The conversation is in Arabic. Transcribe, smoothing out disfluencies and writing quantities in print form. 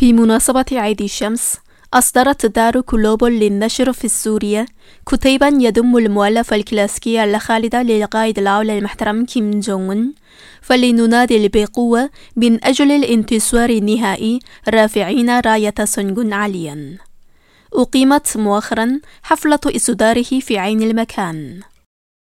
بمناسبة عيد الشمس، أصدرت دار كلوب للنشر في سوريا كتيبا يضم المؤلف الكلاسيكي الخالد للقائد الأول المحترم كيم جونغ أون، فلننادي بقوة من أجل الانتصار النهائي رافعين راية سونغون عاليا. أقيمت مؤخرا حفلة إصداره في عين المكان.